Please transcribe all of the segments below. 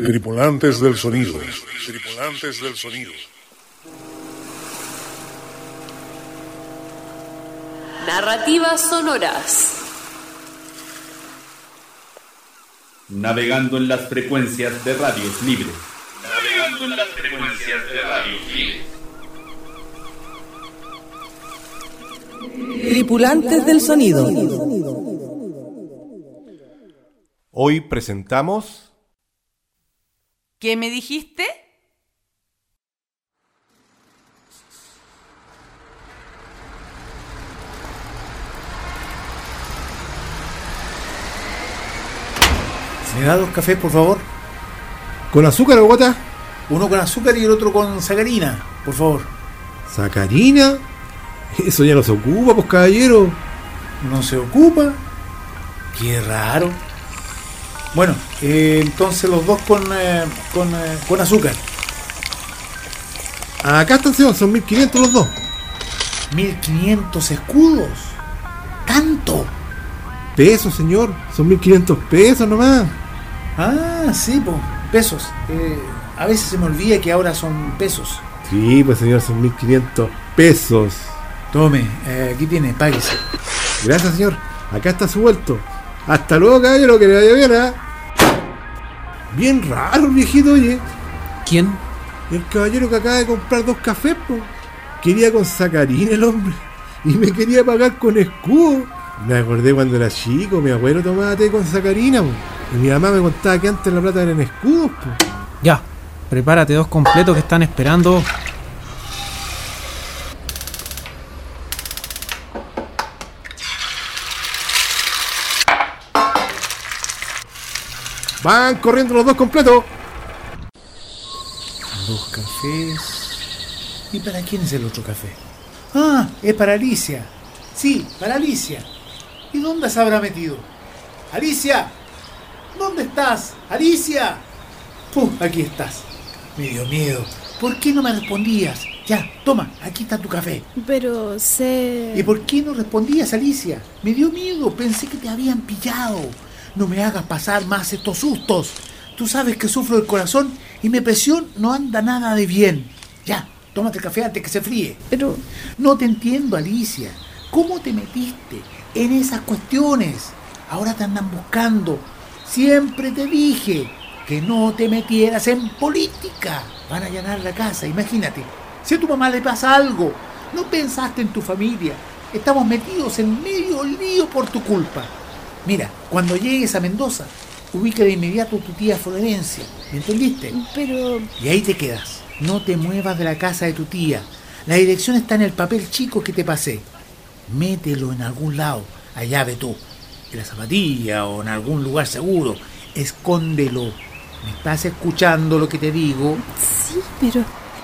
Tripulantes del sonido. Tripulantes del sonido. Narrativas sonoras. Navegando en las frecuencias de radios libres. Navegando en las frecuencias de radios libres. Tripulantes del sonido. Hoy presentamos... ¿Qué me dijiste? ¿Me da 2 cafés, por favor? ¿Con azúcar o guata? Uno con azúcar y el otro con sacarina, por favor. ¿Sacarina? Eso ya no se ocupa, pues, caballero. ¿No se ocupa? Qué raro. Bueno, entonces los dos con azúcar. Acá están, señor, son 1500 los dos. 1500 escudos. ¿Tanto? Pesos, señor, son 1500 pesos nomás. Ah, sí, pues, pesos. A veces se me olvida que ahora son pesos. Sí, pues, señor, son 1500 pesos. Tome, aquí tiene, páguese. Gracias, señor, acá está su vuelto. Hasta luego, caballero, que le vaya bien, ¿eh? Bien raro el viejito, oye. ¿Quién? El caballero que acaba de comprar 2 cafés, pues. Quería con sacarina el hombre. Y me quería pagar con escudo. Me acordé cuando era chico, mi abuelo tomaba té con sacarina, pues. Y mi mamá me contaba que antes la plata eran escudos, pues. Ya, prepárate 2 completos que están esperando. Van corriendo los 2 completos. 2 cafés. ¿Y para quién es el otro café? Ah, es para Alicia. Sí, para Alicia. ¿Y dónde se habrá metido? ¡Alicia! ¿Dónde estás? ¡Alicia! Aquí estás. Me dio miedo. ¿Por qué no me respondías? Ya, toma, aquí está tu café. Pero sé... ¿Y por qué no respondías, Alicia? Me dio miedo, pensé que te habían pillado. No me hagas pasar más estos sustos. Tú sabes que sufro del corazón y mi presión no anda nada de bien. Ya, tómate el café antes que se fríe. Pero... No te entiendo, Alicia. ¿Cómo te metiste en esas cuestiones? Ahora te andan buscando. Siempre te dije que no te metieras en política. Van a allanar la casa, imagínate. Si a tu mamá le pasa algo, no pensaste en tu familia. Estamos metidos en medio lío por tu culpa. Mira, cuando llegues a Mendoza, ubica de inmediato a tu tía Florencia. ¿Me entendiste? Pero... Y ahí te quedas. No te muevas de la casa de tu tía. La dirección está en el papel chico que te pasé. Mételo en algún lado. Allá ve tú. En la zapatilla o en algún lugar seguro. Escóndelo. ¿Me estás escuchando lo que te digo? Sí, pero...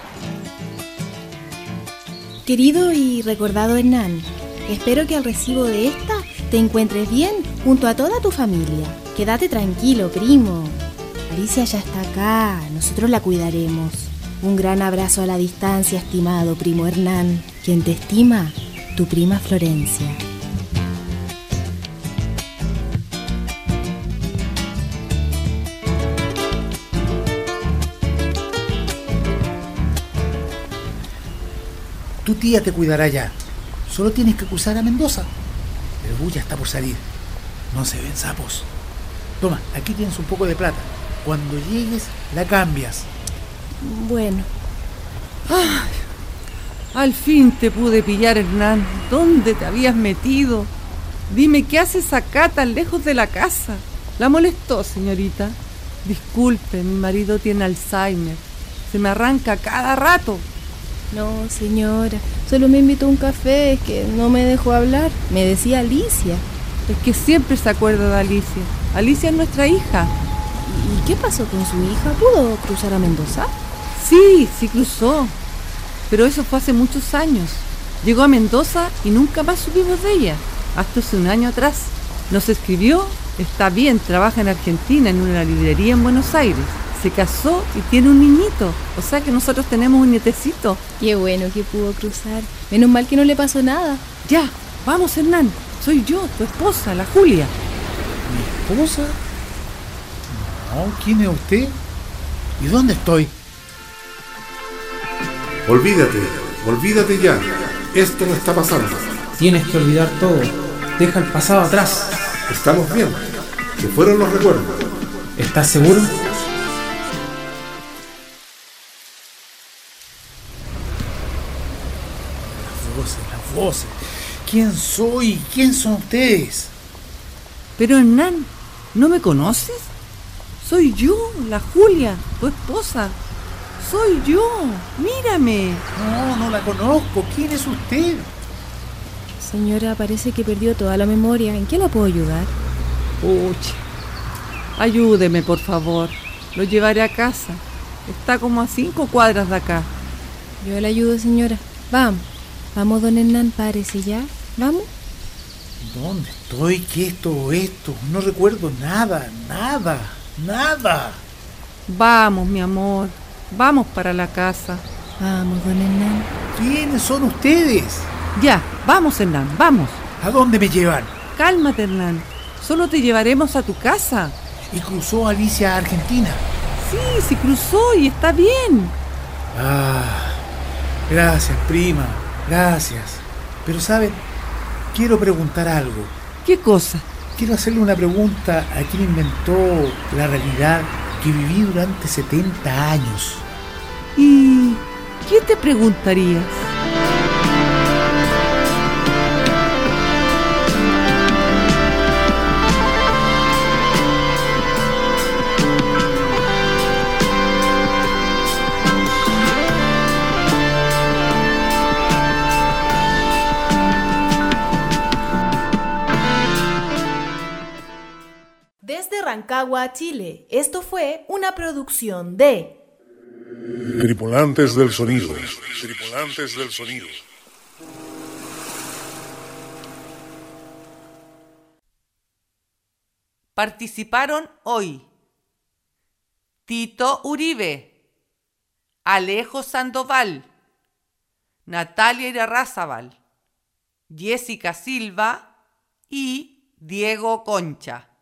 Querido y recordado Hernán, espero que al recibo de esta te encuentres bien junto a toda tu familia. Quédate tranquilo, primo. Alicia ya está acá, nosotros la cuidaremos. Un gran abrazo a la distancia, estimado primo Hernán. Quien te estima, tu prima Florencia. Tu tía te cuidará ya. Solo tienes que cruzar a Mendoza. El bus ya está por salir. No se ven sapos. Toma, aquí tienes un poco de plata. Cuando llegues, la cambias. Bueno. Ay, al fin te pude pillar, Hernán. ¿Dónde te habías metido? Dime, ¿qué haces acá tan lejos de la casa? ¿La molestó, señorita? Disculpe, mi marido tiene Alzheimer. Se me arranca cada rato. No, señora, solo me invitó a un café, es que no me dejó hablar. Me decía Alicia. Es que siempre se acuerda de Alicia. Alicia es nuestra hija. ¿Y qué pasó con su hija? ¿Pudo cruzar a Mendoza? Sí cruzó. Pero eso fue hace muchos años. Llegó a Mendoza y nunca más supimos de ella. Hasta hace un año atrás. Nos escribió, está bien, trabaja en Argentina, en una librería en Buenos Aires. Se casó y tiene un niñito. O sea que nosotros tenemos un nietecito. Qué bueno que pudo cruzar. Menos mal que no le pasó nada. Ya, vamos, Hernán. Soy yo, tu esposa, la Julia. ¿Mi esposa? No, ¿quién es usted? ¿Y dónde estoy? Olvídate ya. Esto no está pasando. Tienes que olvidar todo. Deja el pasado atrás. Estamos bien. Se fueron los recuerdos. ¿Estás seguro? Las voces. ¿Quién soy? ¿Quién son ustedes? Pero Hernán, ¿no me conoces? Soy yo, la Julia, tu esposa. Soy yo, mírame. No la conozco. ¿Quién es usted? Señora, parece que perdió toda la memoria. ¿En qué la puedo ayudar? Pucha, ayúdeme por favor. Lo llevaré a casa. Está como a 5 cuadras de acá. Yo le ayudo, señora. Vamos, don Hernán, párese ya. ¿Vamos? ¿Dónde estoy? ¿Qué es todo esto? No recuerdo nada. Vamos, mi amor. Vamos para la casa. Vamos, don Hernán. ¿Quiénes son ustedes? Ya, vamos, Hernán, vamos. ¿A dónde me llevan? Cálmate, Hernán. Solo te llevaremos a tu casa. ¿Y cruzó Alicia a Argentina? Sí, cruzó y está bien. Gracias, prima. Gracias. Pero, ¿saben? Quiero preguntar algo. ¿Qué cosa? Quiero hacerle una pregunta a quien inventó la realidad que viví durante 70 años. ¿Y qué te preguntarías? Desde Rancagua, Chile, esto fue una producción de Tripulantes del sonido. Tripulantes del sonido. Participaron hoy Tito Uribe, Alejo Sandoval, Natalia Irarrázaval, Jessica Silva y Diego Concha.